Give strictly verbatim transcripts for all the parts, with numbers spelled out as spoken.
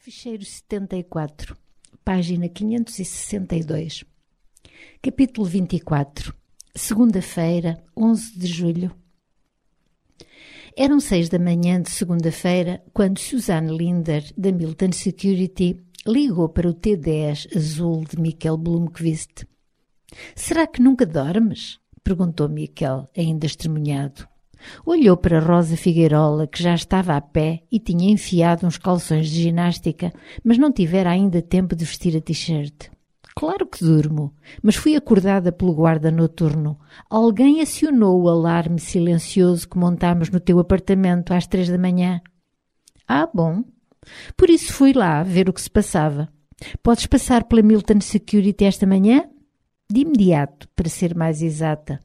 Ficheiro setenta e quatro, página quinhentos e sessenta e dois, capítulo vinte e quatro, segunda-feira, onze de julho. Eram seis da manhã de segunda-feira quando Suzanne Linder, da Milton Security, ligou para o T dez azul de Michael Blomqvist. «Será que nunca dormes?» perguntou Michael, ainda estremunhado. Olhou para Rosa Figueirola, que já estava a pé e tinha enfiado uns calções de ginástica, mas não tivera ainda tempo de vestir a t-shirt. «Claro que durmo, mas fui acordada pelo guarda noturno. Alguém acionou o alarme silencioso que montámos no teu apartamento às três da manhã.» «Ah, bom. Por isso fui lá ver o que se passava. Podes passar pela Milton Security esta manhã?» «De imediato, para ser mais exata.»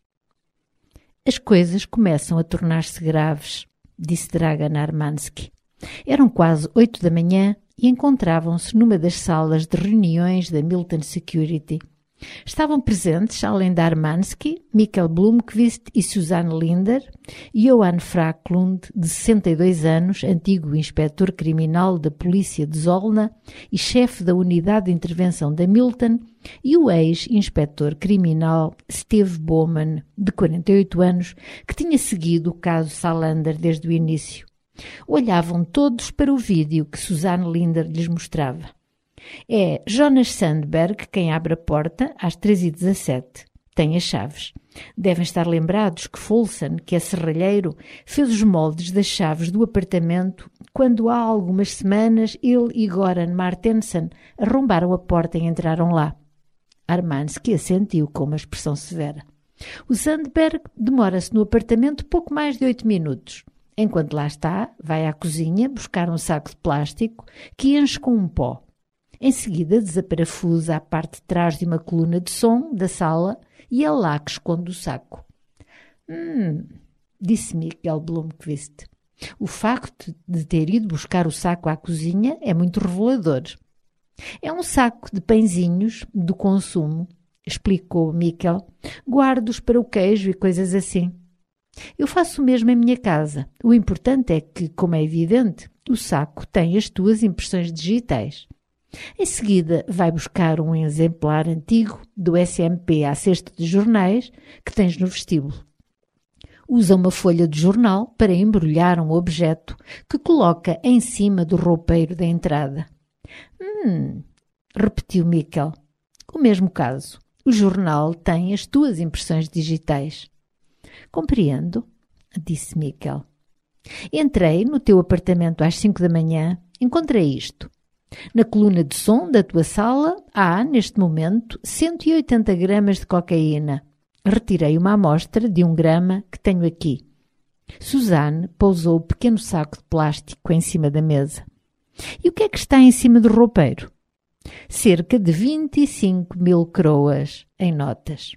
«As coisas começam a tornar-se graves», disse Dragan Armansky. Eram quase oito da manhã e encontravam-se numa das salas de reuniões da Milton Security. Estavam presentes, além de Armansky, Michael Blomqvist e Suzanne Linder, Johan Fraklund, de sessenta e dois anos, antigo inspetor criminal da polícia de Zolna e chefe da unidade de intervenção da Milton, e o ex-inspetor criminal Steve Bowman, de quarenta e oito anos, que tinha seguido o caso Salander desde o início. Olhavam todos para o vídeo que Suzanne Linder lhes mostrava. É Jonas Sandberg quem abre a porta às três e dezassete. Tem as chaves. Devem estar lembrados que Folsen, que é serralheiro, fez os moldes das chaves do apartamento quando há algumas semanas ele e Goran Martensen arrombaram a porta e entraram lá. Armansky assentiu com uma expressão severa. O Sandberg demora-se no apartamento pouco mais de oito minutos. Enquanto lá está, vai à cozinha buscar um saco de plástico que enche com um pó. Em seguida, desaparafusa a parte de trás de uma coluna de som da sala e é lá que esconde o saco. Hum, disse Michael Blomqvist. O facto de ter ido buscar o saco à cozinha é muito revelador. É um saco de pãezinhos do consumo, explicou Michael. Guardo-os para o queijo e coisas assim. Eu faço o mesmo em minha casa. O importante é que, como é evidente, o saco tem as tuas impressões digitais. Em seguida, vai buscar um exemplar antigo do S M P à cesta de jornais que tens no vestíbulo. Usa uma folha de jornal para embrulhar um objeto que coloca em cima do roupeiro da entrada. Hum, repetiu Michael. O mesmo caso. O jornal tem as tuas impressões digitais. Compreendo, disse Michael. Entrei no teu apartamento às cinco da manhã, encontrei isto. Na coluna de som da tua sala há, neste momento, cento e oitenta gramas de cocaína. Retirei uma amostra de um grama que tenho aqui. Suzanne pousou o pequeno saco de plástico em cima da mesa. E o que é que está em cima do roupeiro? Cerca de vinte e cinco mil croas em notas.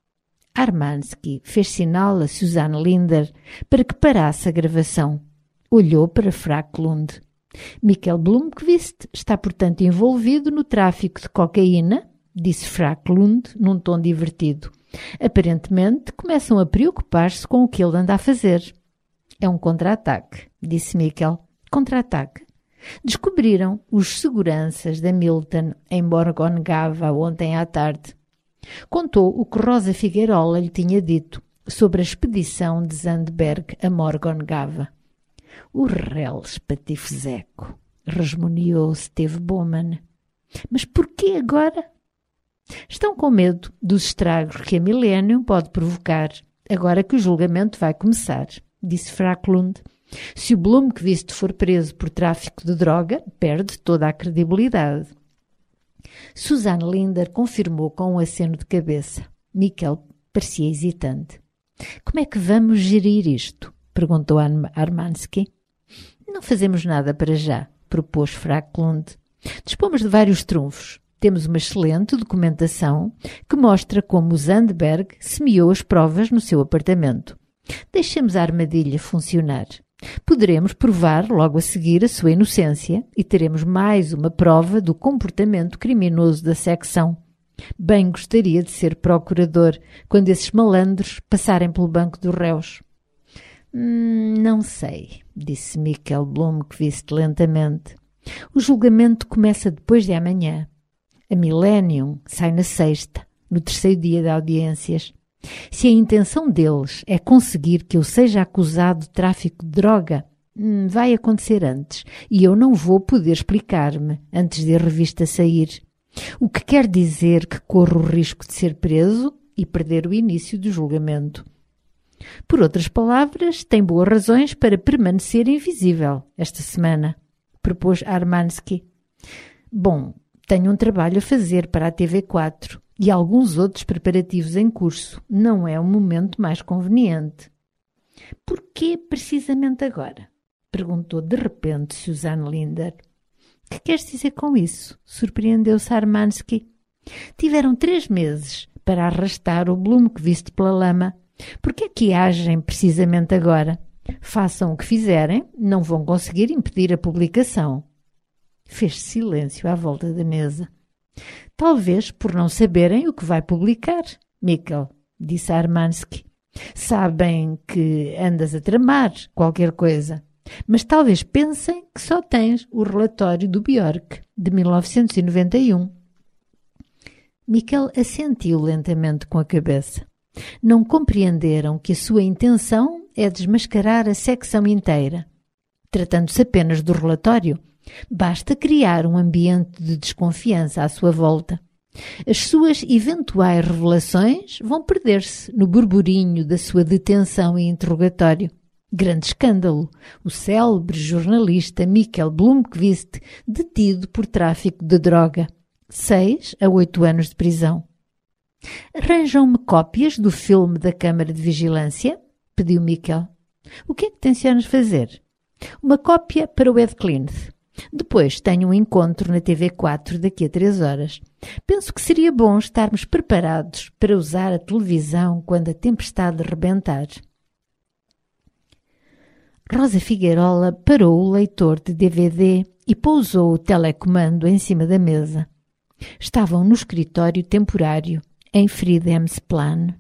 Armansky fez sinal a Suzanne Linder para que parasse a gravação. Olhou para Fraklund. Michael Blomqvist está, portanto, envolvido no tráfico de cocaína, disse Fraklund num tom divertido. Aparentemente, começam a preocupar-se com o que ele anda a fazer. É um contra-ataque, disse Michael. Contra-ataque? Descobriram os seguranças da Milton em Morgongava ontem à tarde. Contou o que Rosa Figueirola lhe tinha dito sobre a expedição de Sandberg a Morgongava. O reles patifezeco, resmungou Steve Bowman. Mas porquê agora? Estão com medo dos estragos que a Millennium pode provocar, agora que o julgamento vai começar, disse Fraklund. Se o Blomqvist for preso por tráfico de droga, perde toda a credibilidade. Suzanne Linder confirmou com um aceno de cabeça. Michael parecia hesitante. Como é que vamos gerir isto? Perguntou Armansky. Não fazemos nada para já, propôs Fraklund. Dispomos de vários trunfos. Temos uma excelente documentação que mostra como o Sandberg semeou as provas no seu apartamento. Deixemos a armadilha funcionar. Poderemos provar logo a seguir a sua inocência e teremos mais uma prova do comportamento criminoso da secção. Bem gostaria de ser procurador quando esses malandros passarem pelo banco dos réus. Hum, não sei, disse Michael Blomqvist lentamente. O julgamento começa depois de amanhã. A Millennium sai na sexta, no terceiro dia de audiências. Se a intenção deles é conseguir que eu seja acusado de tráfico de droga, vai acontecer antes e eu não vou poder explicar-me antes de a revista sair. O que quer dizer que corro o risco de ser preso e perder o início do julgamento. Por outras palavras, tem boas razões para permanecer invisível esta semana, propôs Armansky. Bom, tenho um trabalho a fazer para a T V quatro e alguns outros preparativos em curso. Não é o momento mais conveniente. Por que precisamente agora? Perguntou de repente Suzanne Linder. Que queres dizer com isso? Surpreendeu-se Armansky. Tiveram três meses para arrastar o Blomqvist pela lama. Por que é que agem precisamente agora? Façam o que fizerem, não vão conseguir impedir a publicação. Fez silêncio à volta da mesa. Talvez por não saberem o que vai publicar, Mikkel, disse Armansky. Sabem que andas a tramar qualquer coisa, mas talvez pensem que só tens o relatório do Bjork, de mil novecentos e noventa e um. Mikkel assentiu lentamente com a cabeça. Não compreenderam que a sua intenção é desmascarar a secção inteira. Tratando-se apenas do relatório, basta criar um ambiente de desconfiança à sua volta. As suas eventuais revelações vão perder-se no burburinho da sua detenção e interrogatório. Grande escândalo! O célebre jornalista Mikkel Blomqvist detido por tráfico de droga. Seis a oito anos de prisão. Arranjam-me cópias do filme da Câmara de Vigilância? Pediu Mikkel. O que é que tencionas fazer? Uma cópia para o Ed Klinthe. Depois tenho um encontro na T V quatro daqui a três horas. Penso que seria bom estarmos preparados para usar a televisão quando a tempestade rebentar. Rosa Figueirola parou o leitor de D V D e pousou o telecomando em cima da mesa. Estavam no escritório temporário, em Fridhemsplan.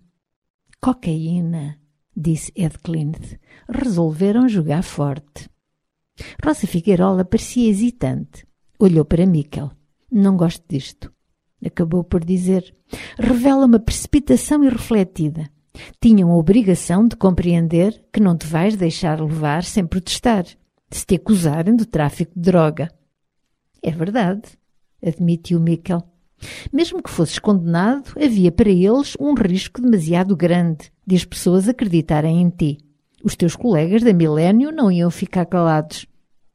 Cocaína, disse Ed Klinthe. Resolveram jogar forte. Rosa Figueirola parecia hesitante. Olhou para Mikkel. Não gosto disto. Acabou por dizer. Revela uma precipitação irrefletida. Tinham a obrigação de compreender que não te vais deixar levar sem protestar, se te acusarem de tráfico de droga. É verdade, admitiu Mikkel. Mesmo que fosses condenado, havia para eles um risco demasiado grande de as pessoas acreditarem em ti. Os teus colegas da Millennium não iam ficar calados.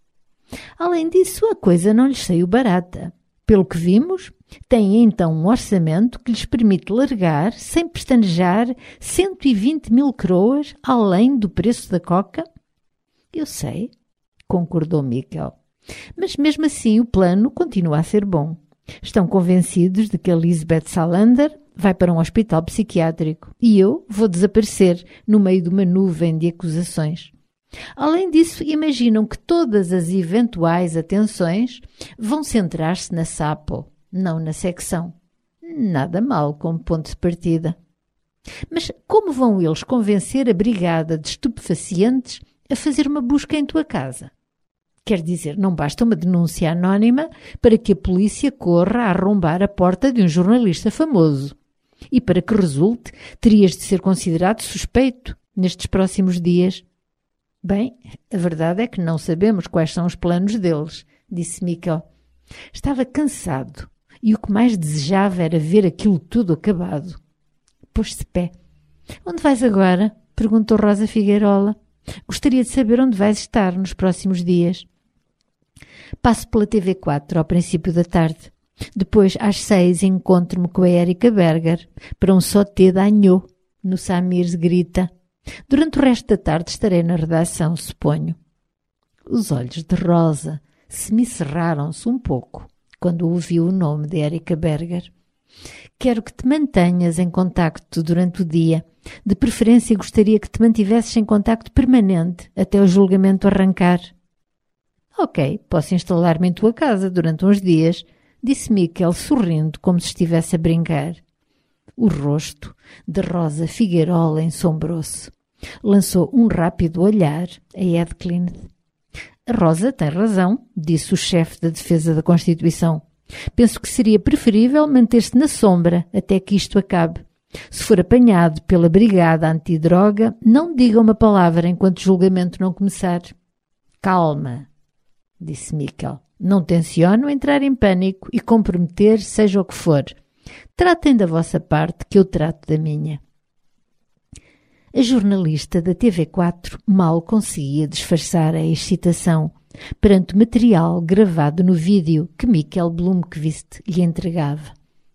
Além disso, a coisa não lhes saiu barata. Pelo que vimos, têm então um orçamento que lhes permite largar, sem pestanejar, cento e vinte mil croas além do preço da coca? Eu sei, concordou Mikkel. Mas mesmo assim o plano continua a ser bom. Estão convencidos de que a Lisbeth Salander vai para um hospital psiquiátrico e eu vou desaparecer no meio de uma nuvem de acusações. Além disso, imaginam que todas as eventuais atenções vão centrar-se na Sapo, não na secção. Nada mal como ponto de partida. Mas como vão eles convencer a brigada de estupefacientes a fazer uma busca em tua casa? Quer dizer, não basta uma denúncia anónima para que a polícia corra a arrombar a porta de um jornalista famoso. E para que resulte, terias de ser considerado suspeito nestes próximos dias. Bem, a verdade é que não sabemos quais são os planos deles, disse Mikkel. Estava cansado e o que mais desejava era ver aquilo tudo acabado. Pôs-se de pé. Onde vais agora? Perguntou Rosa Figueirola. Gostaria de saber onde vais estar nos próximos dias. Passo pela T V quatro ao princípio da tarde. Depois, às seis, encontro-me com a Erika Berger para um sauté d'agneau no Samirs Grita. Durante o resto da tarde estarei na redação, suponho. Os olhos de Rosa semicerraram-se um pouco quando ouviu o nome de Erika Berger. Quero que te mantenhas em contacto durante o dia. De preferência, gostaria que te mantivesses em contacto permanente até o julgamento arrancar. Ok, posso instalar-me em tua casa durante uns dias, disse Mikkel, sorrindo como se estivesse a brincar. O rosto de Rosa Figueirola ensombrou-se. Lançou um rápido olhar a Ed Klinthe. A Rosa tem razão, disse o chefe da defesa da Constituição. Penso que seria preferível manter-se na sombra até que isto acabe. Se for apanhado pela brigada antidroga, não diga uma palavra enquanto o julgamento não começar. Calma, disse Mikkel. Não tenciono entrar em pânico e comprometer seja o que for. Tratem da vossa parte que eu trato da minha. A jornalista da T V quatro mal conseguia disfarçar a excitação perante o material gravado no vídeo que Mikkel Blomqvist lhe entregava.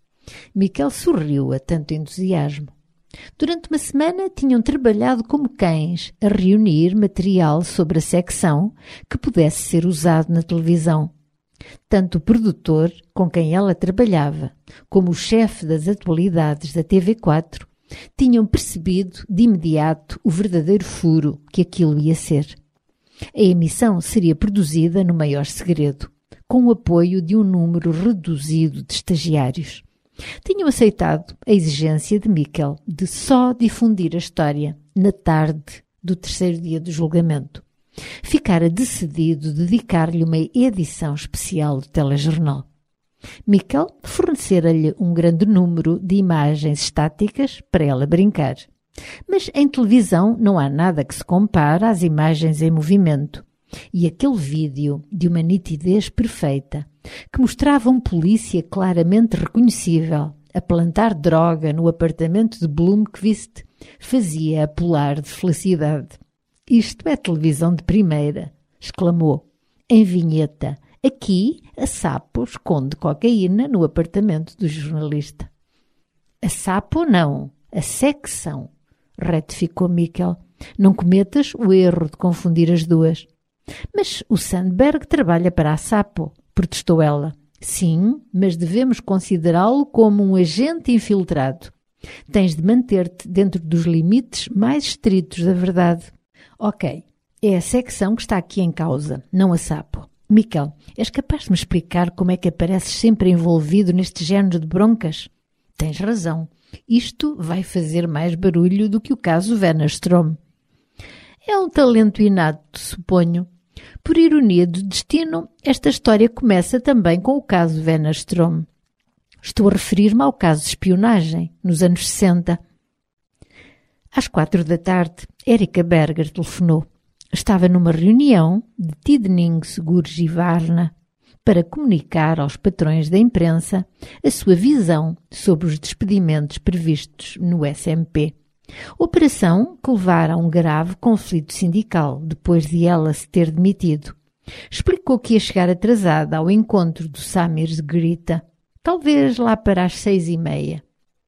Mikkel sorriu a tanto entusiasmo. Durante uma semana tinham trabalhado como cães a reunir material sobre a secção que pudesse ser usado na televisão. Tanto o produtor com quem ela trabalhava como o chefe das atualidades da T V quatro tinham percebido de imediato o verdadeiro furo que aquilo ia ser. A emissão seria produzida no maior segredo, com o apoio de um número reduzido de estagiários. Tinham aceitado a exigência de Mikkel de só difundir a história na tarde do terceiro dia do julgamento. Ficara decidido dedicar-lhe uma edição especial do telejornal. Mikkel fornecera-lhe um grande número de imagens estáticas para ela brincar. Mas em televisão não há nada que se compare às imagens em movimento. E aquele vídeo, de uma nitidez perfeita, que mostrava um polícia claramente reconhecível a plantar droga no apartamento de Blomqvist, fazia-a pular de felicidade. Isto é televisão de primeira, exclamou, em vinheta. Aqui, a Sapo esconde cocaína no apartamento do jornalista. A Sapo não, a secção, retificou Mikkel. Não cometas o erro de confundir as duas. Mas o Sandberg trabalha para a Sapo, protestou ela. Sim, mas devemos considerá-lo como um agente infiltrado. Tens de manter-te dentro dos limites mais estritos da verdade. Ok, é a secção que está aqui em causa, não a Sapo. Mikkel, és capaz de me explicar como é que apareces sempre envolvido neste género de broncas? Tens razão. Isto vai fazer mais barulho do que o caso Wennerström. É um talento inato, suponho. Por ironia do destino, esta história começa também com o caso Wennerström. Estou a referir-me ao caso de espionagem, nos anos sessenta. Às quatro da tarde, Erika Berger telefonou. Estava numa reunião de Tidningsgurgivarna para comunicar aos patrões da imprensa a sua visão sobre os despedimentos previstos no S M P. Operação que levara a um grave conflito sindical depois de ela se ter demitido. Explicou que ia chegar atrasada ao encontro do Samir Grita, talvez lá para as seis e meia.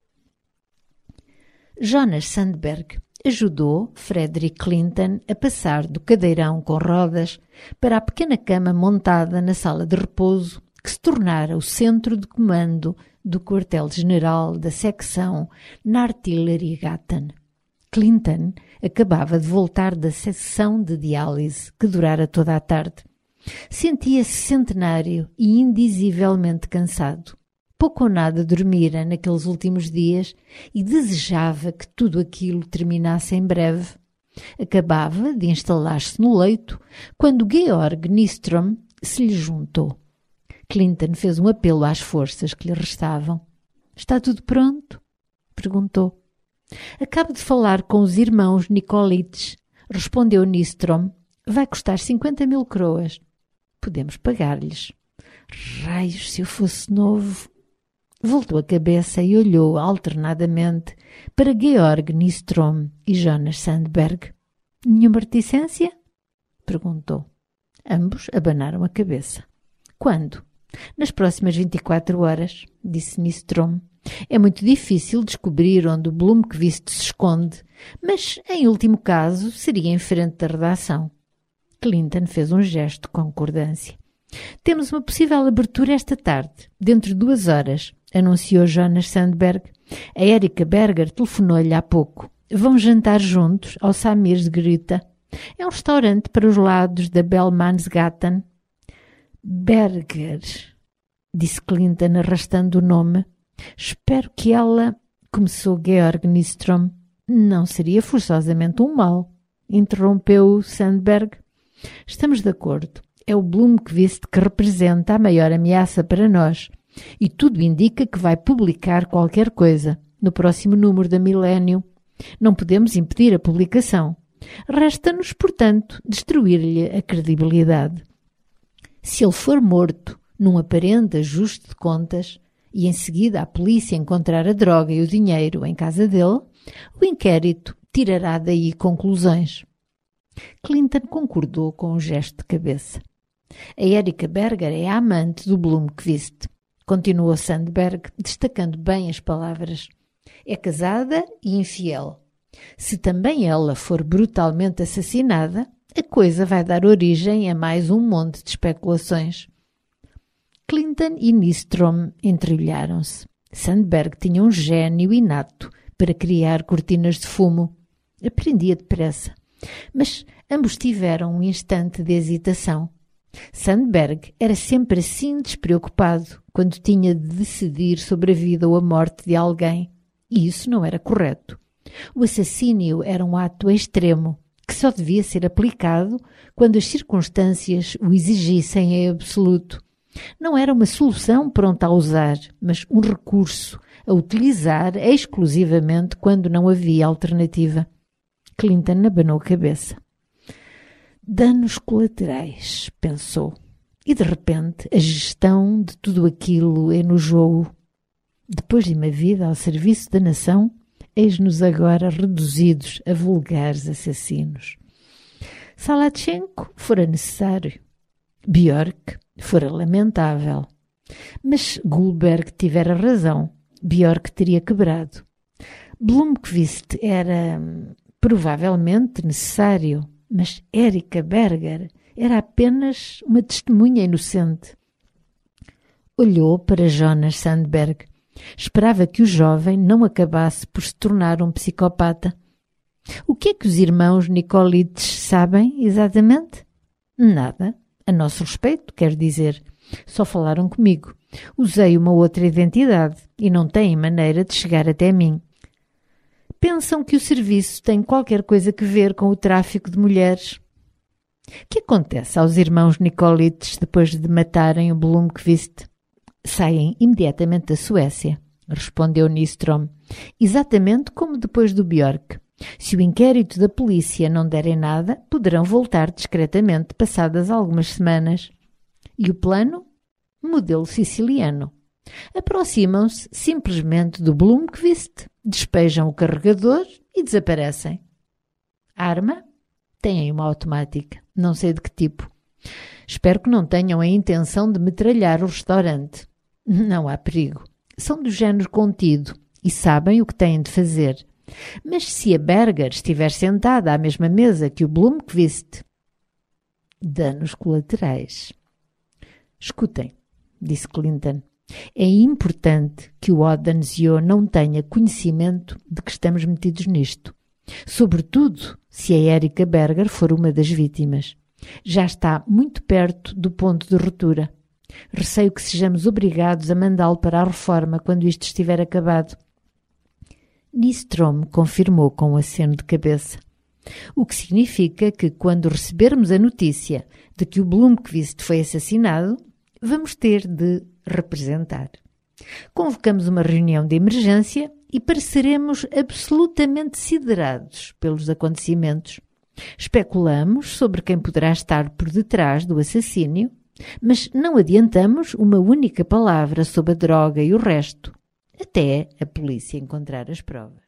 Jonas Sandberg ajudou Frederick Clinton a passar do cadeirão com rodas para a pequena cama montada na sala de repouso que se tornara o centro de comando do quartel-general da secção na Artilleriegatan. Clinton acabava de voltar da sessão de diálise que durara toda a tarde. Sentia-se centenário e indizivelmente cansado. Pouco ou nada dormira naqueles últimos dias e desejava que tudo aquilo terminasse em breve. Acabava de instalar-se no leito quando Georg Nystrom se lhe juntou. Clinton fez um apelo às forças que lhe restavam. — Está tudo pronto? Perguntou. — Acabo de falar com os irmãos Nikolites, respondeu Nystrom. Vai custar cinquenta mil croas. Podemos pagar-lhes. Raios, se eu fosse novo... Voltou a cabeça e olhou alternadamente para Georg Nystrom e Jonas Sandberg. — Nenhuma reticência? Perguntou. Ambos abanaram a cabeça. — Quando? — Nas próximas vinte e quatro horas, disse Nystrom. É muito difícil descobrir onde o Blomqvist se esconde, mas, em último caso, seria em frente da redação. Clinton fez um gesto de concordância. — Temos uma possível abertura esta tarde, dentro de duas horas, anunciou Jonas Sandberg. A Erika Berger telefonou-lhe há pouco. Vão jantar juntos ao Samir Grita. É um restaurante para os lados da Bellmansgatan. Berger, disse Clinton arrastando o nome. Espero que ela... Começou Georg Nystrom. Não seria forçosamente um mal, interrompeu Sandberg. Estamos de acordo. É o Blomqvist que representa a maior ameaça para nós. E tudo indica que vai publicar qualquer coisa no próximo número da Millennium. Não podemos impedir a publicação. Resta-nos, portanto, destruir-lhe a credibilidade. Se ele for morto num aparente ajuste de contas e em seguida a polícia encontrar a droga e o dinheiro em casa dele, o inquérito tirará daí conclusões. Clinton concordou com um gesto de cabeça. A Erika Berger é a amante do Blomqvist, continuou Sandberg, destacando bem as palavras. É casada e infiel. Se também ela for brutalmente assassinada, a coisa vai dar origem a mais um monte de especulações. Clinton e Nystrom entrilharam-se. Sandberg tinha um gênio inato para criar cortinas de fumo. Aprendia depressa. Mas ambos tiveram um instante de hesitação. Sandberg era sempre assim despreocupado quando tinha de decidir sobre a vida ou a morte de alguém. E isso não era correto. O assassínio era um ato extremo, que só devia ser aplicado quando as circunstâncias o exigissem em absoluto. Não era uma solução pronta a usar, mas um recurso a utilizar exclusivamente quando não havia alternativa. Clinton abanou a cabeça. Danos colaterais, pensou. E de repente a gestão de tudo aquilo enojou-o. Depois de uma vida ao serviço da nação, eis-nos agora reduzidos a vulgares assassinos. Salatchenko fora necessário. Björk fora lamentável. Mas Gullberg tivera razão. Björk teria quebrado. Blomqvist era provavelmente necessário, mas Erika Berger era apenas uma testemunha inocente. Olhou para Jonas Sandberg. Esperava que o jovem não acabasse por se tornar um psicopata. O que é que os irmãos Nikolites sabem exatamente? Nada. A nosso respeito, quer dizer. Só falaram comigo. Usei uma outra identidade e não têm maneira de chegar até mim. Pensam que o serviço tem qualquer coisa a ver com o tráfico de mulheres. O que acontece aos irmãos Nikolites depois de matarem o Blomqvist? Saem imediatamente da Suécia, respondeu Nystrom, exatamente como depois do Björk. Se o inquérito da polícia não der em nada, poderão voltar discretamente passadas algumas semanas. E o plano? Modelo siciliano. Aproximam-se simplesmente do Blomqvist, despejam o carregador e desaparecem. Arma? Têm uma automática, não sei de que tipo. Espero que não tenham a intenção de metralhar o restaurante. Não há perigo. São do género contido e sabem o que têm de fazer. Mas se a Berger estiver sentada à mesma mesa que o Blomqvist... Danos colaterais. Escutem, disse Clinton. É importante que o Odensio não tenha conhecimento de que estamos metidos nisto. Sobretudo se a Erika Berger for uma das vítimas. Já está muito perto do ponto de ruptura. Receio que sejamos obrigados a mandá-lo para a reforma quando isto estiver acabado. Nystrom confirmou com um aceno de cabeça. O que significa que, quando recebermos a notícia de que o Blomqvist foi assassinado, vamos ter de representar. Convocamos uma reunião de emergência e pareceremos absolutamente siderados pelos acontecimentos. Especulamos sobre quem poderá estar por detrás do assassínio, mas não adiantamos uma única palavra sobre a droga e o resto, até a polícia encontrar as provas.